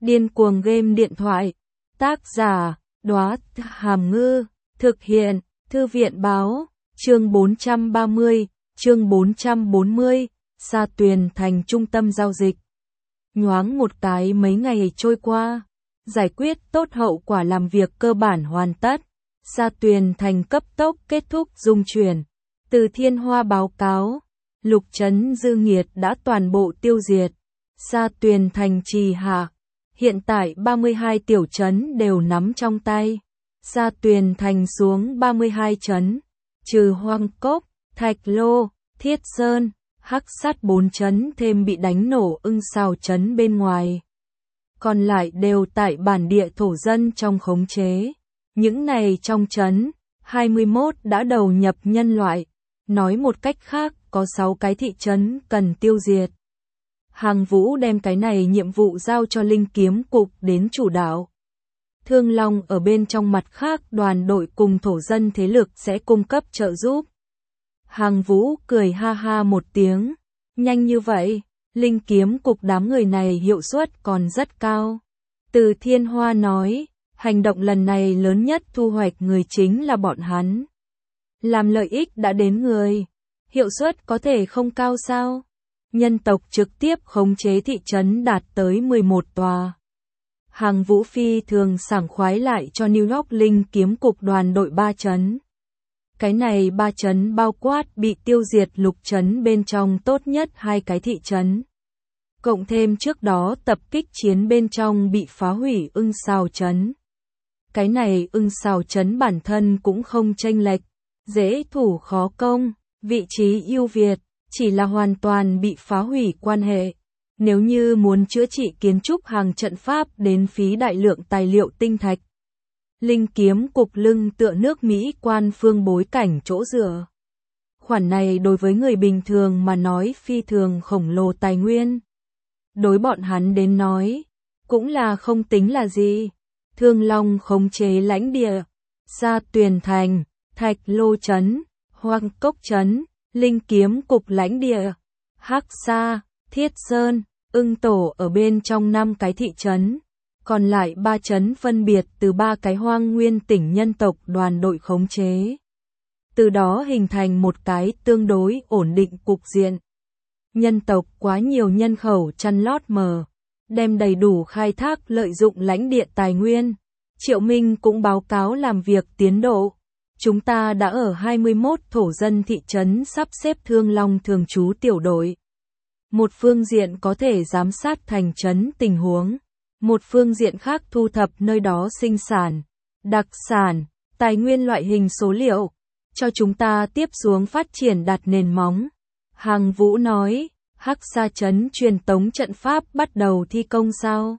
Điên cuồng game điện thoại. Tác giả, Đóa Hàm Ngư. Thực hiện, Thư viện báo. Chương 430, chương 440, Sa Tuyền thành trung tâm giao dịch. Nhoáng một cái mấy ngày trôi qua, giải quyết tốt hậu quả làm việc cơ bản hoàn tất. Sa Tuyền thành cấp tốc kết thúc dung chuyển. Từ Thiên Hoa báo cáo, lục trấn dư nghiệt đã toàn bộ tiêu diệt. Sa Tuyền thành trì hạ, hiện tại 32 tiểu trấn đều nắm trong tay. Sa Tuyền thành xuống 32 trấn, trừ Hoang Cốc, Thạch Lô, Thiết Sơn, Hắc Sát 4 trấn thêm bị đánh nổ Ưng Sào trấn bên ngoài. Còn lại đều tại bản địa thổ dân trong khống chế. Những này trong trấn, 21 đã đầu nhập nhân loại. Nói một cách khác, có 6 cái thị trấn cần tiêu diệt. Hàng Vũ đem cái này nhiệm vụ giao cho Linh Kiếm Cục đến chủ đạo. Thương Long ở bên trong mặt khác đoàn đội cùng thổ dân thế lực sẽ cung cấp trợ giúp. Hàng Vũ cười ha ha một tiếng. Nhanh như vậy, Linh Kiếm Cục đám người này hiệu suất còn rất cao. Từ Thiên Hoa nói, hành động lần này lớn nhất thu hoạch người chính là bọn hắn. Làm lợi ích đã đến người, hiệu suất có thể không cao sao? Nhân tộc trực tiếp khống chế thị trấn đạt tới 11 tòa. Hàng Vũ phi thường sảng khoái lại cho New York Linh Kiếm Cục đoàn đội 3 trấn. Cái này 3 trấn bao quát bị tiêu diệt lục trấn bên trong tốt nhất 2 cái thị trấn. Cộng thêm trước đó tập kích chiến bên trong bị phá hủy Ưng Sào trấn. Cái này Ưng Sào trấn bản thân cũng không chênh lệch, dễ thủ khó công, vị trí ưu việt, chỉ là hoàn toàn bị phá hủy quan hệ. Nếu như muốn chữa trị kiến trúc hàng trận pháp đến phí đại lượng tài liệu tinh thạch. Linh Kiếm Cục lưng tựa nước Mỹ quan phương bối cảnh chỗ dựa. Khoản này đối với người bình thường mà nói phi thường khổng lồ tài nguyên. Đối bọn hắn đến nói, cũng là không tính là gì. Thương Long khống chế lãnh địa, Sa Tuyền thành, Thạch Lô trấn, Hoang Cốc trấn, Linh Kiếm Cục lãnh địa, Hắc Sa, Thiết Sơn, Ưng Tổ ở bên trong 5 cái thị trấn, còn lại 3 trấn phân biệt từ 3 cái hoang nguyên tỉnh nhân tộc đoàn đội khống chế. Từ đó hình thành một cái tương đối ổn định cục diện. Nhân tộc quá nhiều nhân khẩu chăn lót mờ, đem đầy đủ khai thác lợi dụng lãnh địa tài nguyên. Triệu Minh cũng báo cáo làm việc tiến độ. Chúng ta đã ở 21 thổ dân thị trấn sắp xếp Thương Long thường trú tiểu đội. Một phương diện có thể giám sát thành trấn tình huống, một phương diện khác thu thập nơi đó sinh sản, đặc sản, tài nguyên loại hình số liệu, cho chúng ta tiếp xuống phát triển đặt nền móng. Hàng Vũ nói, Hắc Sa trấn truyền tống trận pháp bắt đầu thi công sao?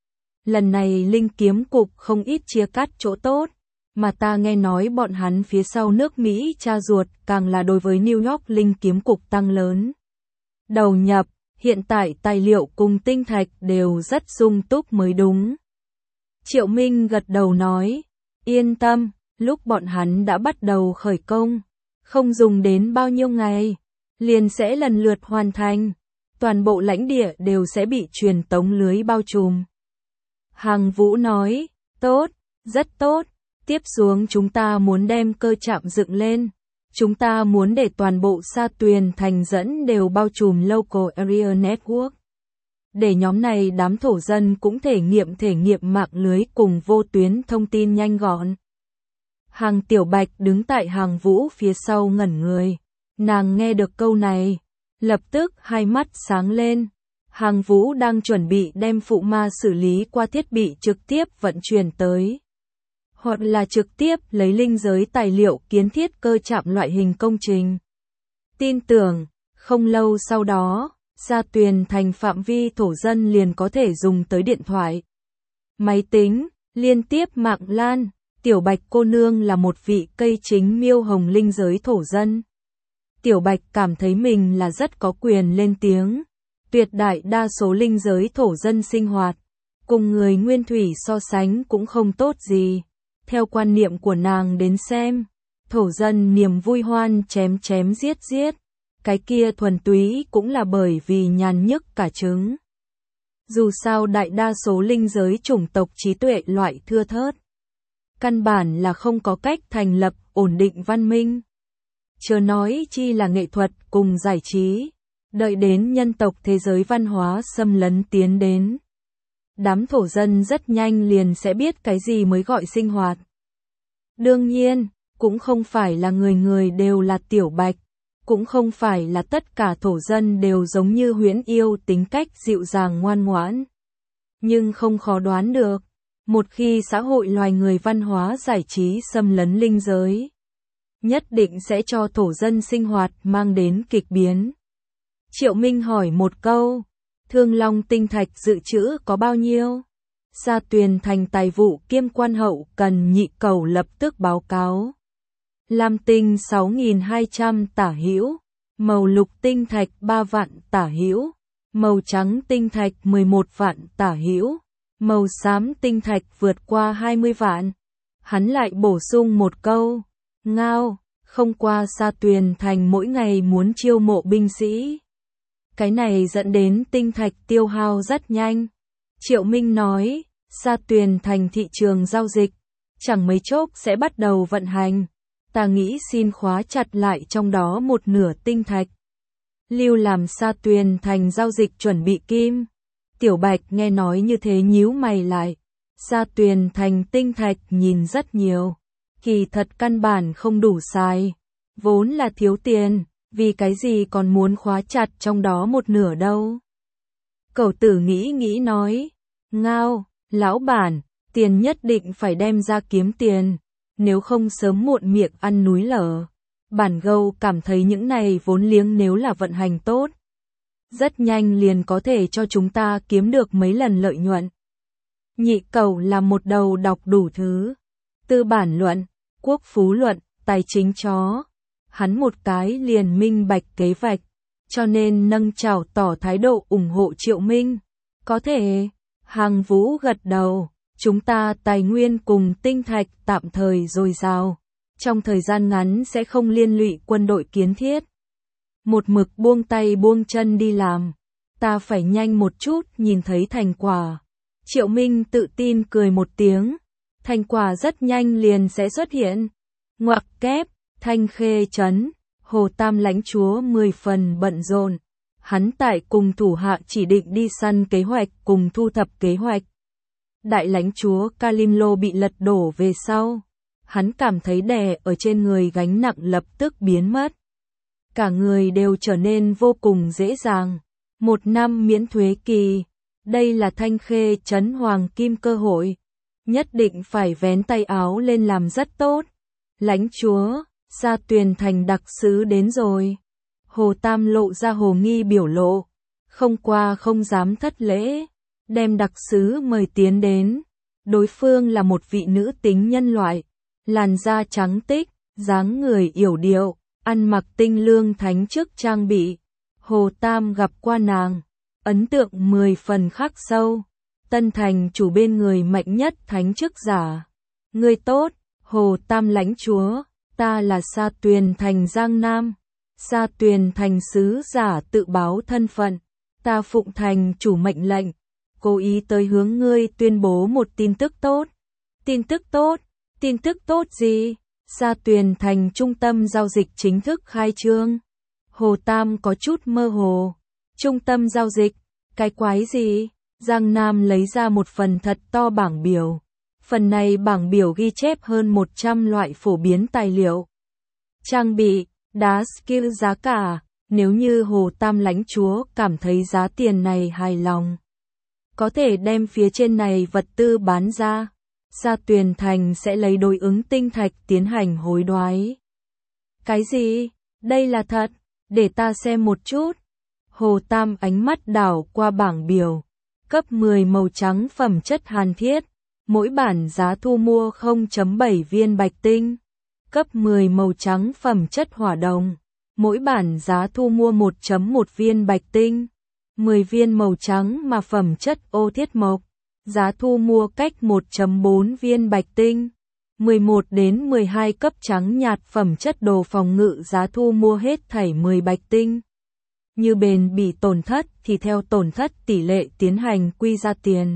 Lần này Linh Kiếm Cục không ít chia cắt chỗ tốt, mà ta nghe nói bọn hắn phía sau nước Mỹ cha ruột càng là đối với New York Linh Kiếm Cục tăng lớn. Đầu nhập, hiện tại tài liệu cùng tinh thạch đều rất sung túc mới đúng. Triệu Minh gật đầu nói, yên tâm, lúc bọn hắn đã bắt đầu khởi công, không dùng đến bao nhiêu ngày, liền sẽ lần lượt hoàn thành, toàn bộ lãnh địa đều sẽ bị truyền tống lưới bao trùm. Hàng Vũ nói, tốt, rất tốt, tiếp xuống chúng ta muốn đem cơ trạm dựng lên. Chúng ta muốn để toàn bộ Sa Tuyền thành dẫn đều bao trùm Local Area Network. Để nhóm này đám thổ dân cũng thể nghiệm mạng lưới cùng vô tuyến thông tin nhanh gọn. Hàng Tiểu Bạch đứng tại Hàng Vũ phía sau ngẩn người. Nàng nghe được câu này, lập tức hai mắt sáng lên. Hàng Vũ đang chuẩn bị đem phụ ma xử lý qua thiết bị trực tiếp vận chuyển tới. Hoặc là trực tiếp lấy linh giới tài liệu kiến thiết cơ trạm loại hình công trình. Tin tưởng, không lâu sau đó, Sa Tuyền thành phạm vi thổ dân liền có thể dùng tới điện thoại, máy tính, liên tiếp mạng LAN. Tiểu Bạch cô nương là một vị cây chính miêu hồng linh giới thổ dân. Tiểu Bạch cảm thấy mình là rất có quyền lên tiếng. Tuyệt đại đa số linh giới thổ dân sinh hoạt, cùng người nguyên thủy so sánh cũng không tốt gì. Theo quan niệm của nàng đến xem, thổ dân niềm vui hoan chém giết, cái kia thuần túy cũng là bởi vì nhàn nhức cả trứng. Dù sao đại đa số linh giới chủng tộc trí tuệ loại thưa thớt. Căn bản là không có cách thành lập ổn định văn minh. Chớ nói chi là nghệ thuật cùng giải trí. Đợi đến nhân tộc thế giới văn hóa xâm lấn tiến đến. Đám thổ dân rất nhanh liền sẽ biết cái gì mới gọi sinh hoạt. Đương nhiên, cũng không phải là người người đều là Tiểu Bạch. Cũng không phải là tất cả thổ dân đều giống như Huyễn Yêu tính cách dịu dàng ngoan ngoãn. Nhưng không khó đoán được, một khi xã hội loài người văn hóa giải trí xâm lấn linh giới, nhất định sẽ cho thổ dân sinh hoạt mang đến kịch biến. Triệu Minh hỏi một câu, Thương Long tinh thạch dự trữ có bao nhiêu? Sa Tuyền Thành tài vụ kiêm quan hậu cần Nhị Cầu lập tức báo cáo. Lam tinh 6.200 tả hữu, màu lục tinh thạch 3 vạn tả hữu, màu trắng tinh thạch 11 vạn tả hữu, màu xám tinh thạch vượt qua 20 vạn. Hắn lại bổ sung một câu, ngao, không qua Sa Tuyền Thành mỗi ngày muốn chiêu mộ binh sĩ. Cái này dẫn đến tinh thạch tiêu hao rất nhanh. Triệu Minh nói, Sa Tuyền Thành thị trường giao dịch, chẳng mấy chốc sẽ bắt đầu vận hành. Ta nghĩ xin khóa chặt lại trong đó một nửa tinh thạch. Lưu làm Sa Tuyền Thành giao dịch chuẩn bị kim. Tiểu Bạch nghe nói như thế nhíu mày lại. Sa Tuyền Thành tinh thạch nhìn rất nhiều. Kỳ thật căn bản không đủ xài. Vốn là thiếu tiền, vì cái gì còn muốn khóa chặt trong đó một nửa đâu. Cẩu Tử nghĩ nói. Ngao, lão bản, tiền nhất định phải đem ra kiếm tiền. Nếu không sớm muộn miệng ăn núi lở. Bản Gâu cảm thấy những này vốn liếng nếu là vận hành tốt, rất nhanh liền có thể cho chúng ta kiếm được mấy lần lợi nhuận. Nhị Cầu là một đầu đọc đủ thứ. Tư bản luận, quốc phú luận, tài chính chó. Hắn một cái liền minh bạch kế vạch, cho nên nâng chào tỏ thái độ ủng hộ Triệu Minh. Có thể, Hàng Vũ gật đầu. Chúng ta tài nguyên cùng tinh thạch tạm thời dồi dào, trong thời gian ngắn sẽ không liên lụy quân đội kiến thiết. Một mực buông tay buông chân đi làm, ta phải nhanh một chút nhìn thấy thành quả. Triệu Minh tự tin cười một tiếng, thành quả rất nhanh liền sẽ xuất hiện. Ngoặc kép, Thanh Khê trấn, Hồ Tam lãnh chúa 10 phần bận rộn. Hắn tại cùng thủ hạ chỉ định đi săn kế hoạch cùng thu thập kế hoạch. Đại lãnh chúa Kalimlo bị lật đổ về sau, hắn cảm thấy đè ở trên người gánh nặng lập tức biến mất. Cả người đều trở nên vô cùng dễ dàng. 1 năm miễn thuế kỳ, đây là Thanh Khê trấn hoàng kim cơ hội. Nhất định phải vén tay áo lên làm rất tốt. Lãnh chúa, Sa Tuyền Thành đặc sứ đến rồi. Hồ Tam lộ ra hồ nghi biểu lộ, không qua không dám thất lễ. Đem đặc sứ mời tiến đến. Đối phương là một vị nữ tính nhân loại, làn da trắng tích, dáng người yểu điệu, ăn mặc tinh lương thánh chức trang bị. Hồ Tam gặp qua nàng, ấn tượng 10 phần khắc sâu. Tân thành chủ bên người mạnh nhất thánh chức giả. Người tốt, Hồ Tam lãnh chúa, ta là Sa Tuyền Thành Giang Nam. Sa Tuyền Thành sứ giả tự báo thân phận, ta phụng thành chủ mệnh lệnh. Cố ý tới hướng ngươi tuyên bố một tin tức tốt. Tin tức tốt? Tin tức tốt gì? Sa Tuyền Thành trung tâm giao dịch chính thức khai trương. Hồ Tam có chút mơ hồ. Trung tâm giao dịch? Cái quái gì? Giang Nam lấy ra một phần thật to bảng biểu. Phần này bảng biểu ghi chép hơn 100 loại phổ biến tài liệu. Trang bị, đá skill giá cả. Nếu như Hồ Tam lãnh chúa cảm thấy giá tiền này hài lòng, có thể đem phía trên này vật tư bán ra. Sa Tuyền Thành sẽ lấy đối ứng tinh thạch tiến hành hối đoái. Cái gì? Đây là thật? Để ta xem một chút. Hồ Tam ánh mắt đảo qua bảng biểu. Cấp 10 màu trắng phẩm chất hàn thiết. Mỗi bản giá thu mua 0.7 viên bạch tinh. Cấp 10 màu trắng phẩm chất hỏa đồng. Mỗi bản giá thu mua 1.1 viên bạch tinh. 10 viên màu trắng mà phẩm chất ô thiết mộc. Giá thu mua cách 1.4 viên bạch tinh. 11 đến 12 cấp trắng nhạt phẩm chất đồ phòng ngự giá thu mua hết thảy 10 bạch tinh. Như bền bỉ tổn thất thì theo tổn thất tỷ lệ tiến hành quy ra tiền.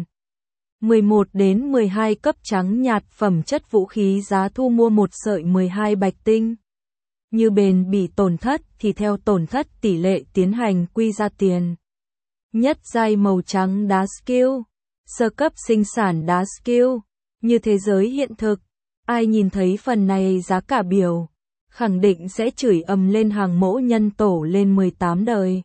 11 đến 12 cấp trắng nhạt phẩm chất vũ khí giá thu mua 1 sợi 12 bạch tinh. Như bền bỉ tổn thất thì theo tổn thất tỷ lệ tiến hành quy ra tiền. Nhất giai màu trắng đá skill. Sơ cấp sinh sản đá skill. Như thế giới hiện thực, ai nhìn thấy phần này giá cả biểu, khẳng định sẽ chửi ầm lên hàng mẫu nhân tổ lên 18 đời.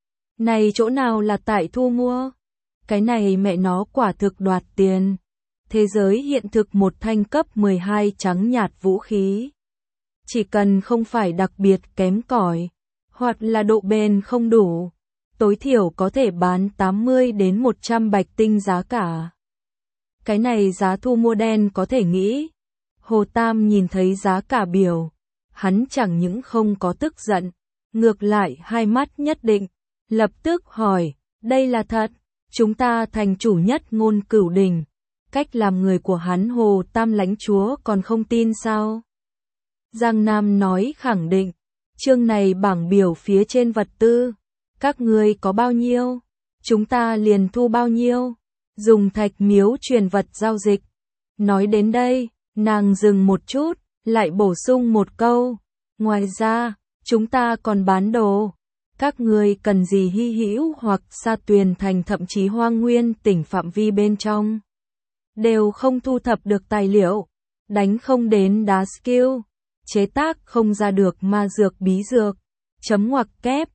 Này chỗ nào là tại thu mua? Cái này mẹ nó quả thực đoạt tiền. Thế giới hiện thực một thanh cấp 12 trắng nhạt vũ khí. Chỉ cần không phải đặc biệt kém cỏi, hoặc là độ bền không đủ, tối thiểu có thể bán 80 đến 100 bạch tinh giá cả. Cái này giá thu mua đen có thể nghĩ. Hồ Tam nhìn thấy giá cả biểu, hắn chẳng những không có tức giận, ngược lại hai mắt nhất định, lập tức hỏi, đây là thật, chúng ta thành chủ nhất ngôn cửu đỉnh, cách làm người của hắn Hồ Tam lãnh chúa còn không tin sao? Giang Nam nói khẳng định, chương này bảng biểu phía trên vật tư, các ngươi có bao nhiêu, chúng ta liền thu bao nhiêu, dùng thạch miếu truyền vật giao dịch. Nói đến đây, nàng dừng một chút, lại bổ sung một câu, ngoài ra, chúng ta còn bán đồ. Các ngươi cần gì hy hữu hoặc Sa Tuyền thành thậm chí Hoang Nguyên tỉnh phạm vi bên trong, đều không thu thập được tài liệu, đánh không đến đá skill, chế tác không ra được ma dược bí dược, chấm ngoặc kép,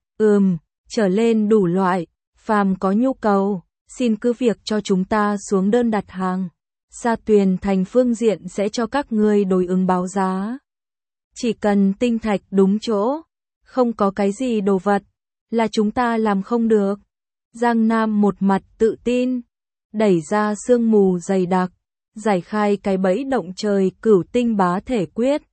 trở lên đủ loại, phàm có nhu cầu, xin cứ việc cho chúng ta xuống đơn đặt hàng. Sa Tuyền thành phương diện sẽ cho các ngươi đối ứng báo giá. Chỉ cần tinh thạch đúng chỗ, không có cái gì đồ vật, là chúng ta làm không được. Giang Nam một mặt tự tin, đẩy ra sương mù dày đặc, giải khai cái bẫy động trời cửu tinh bá thể quyết.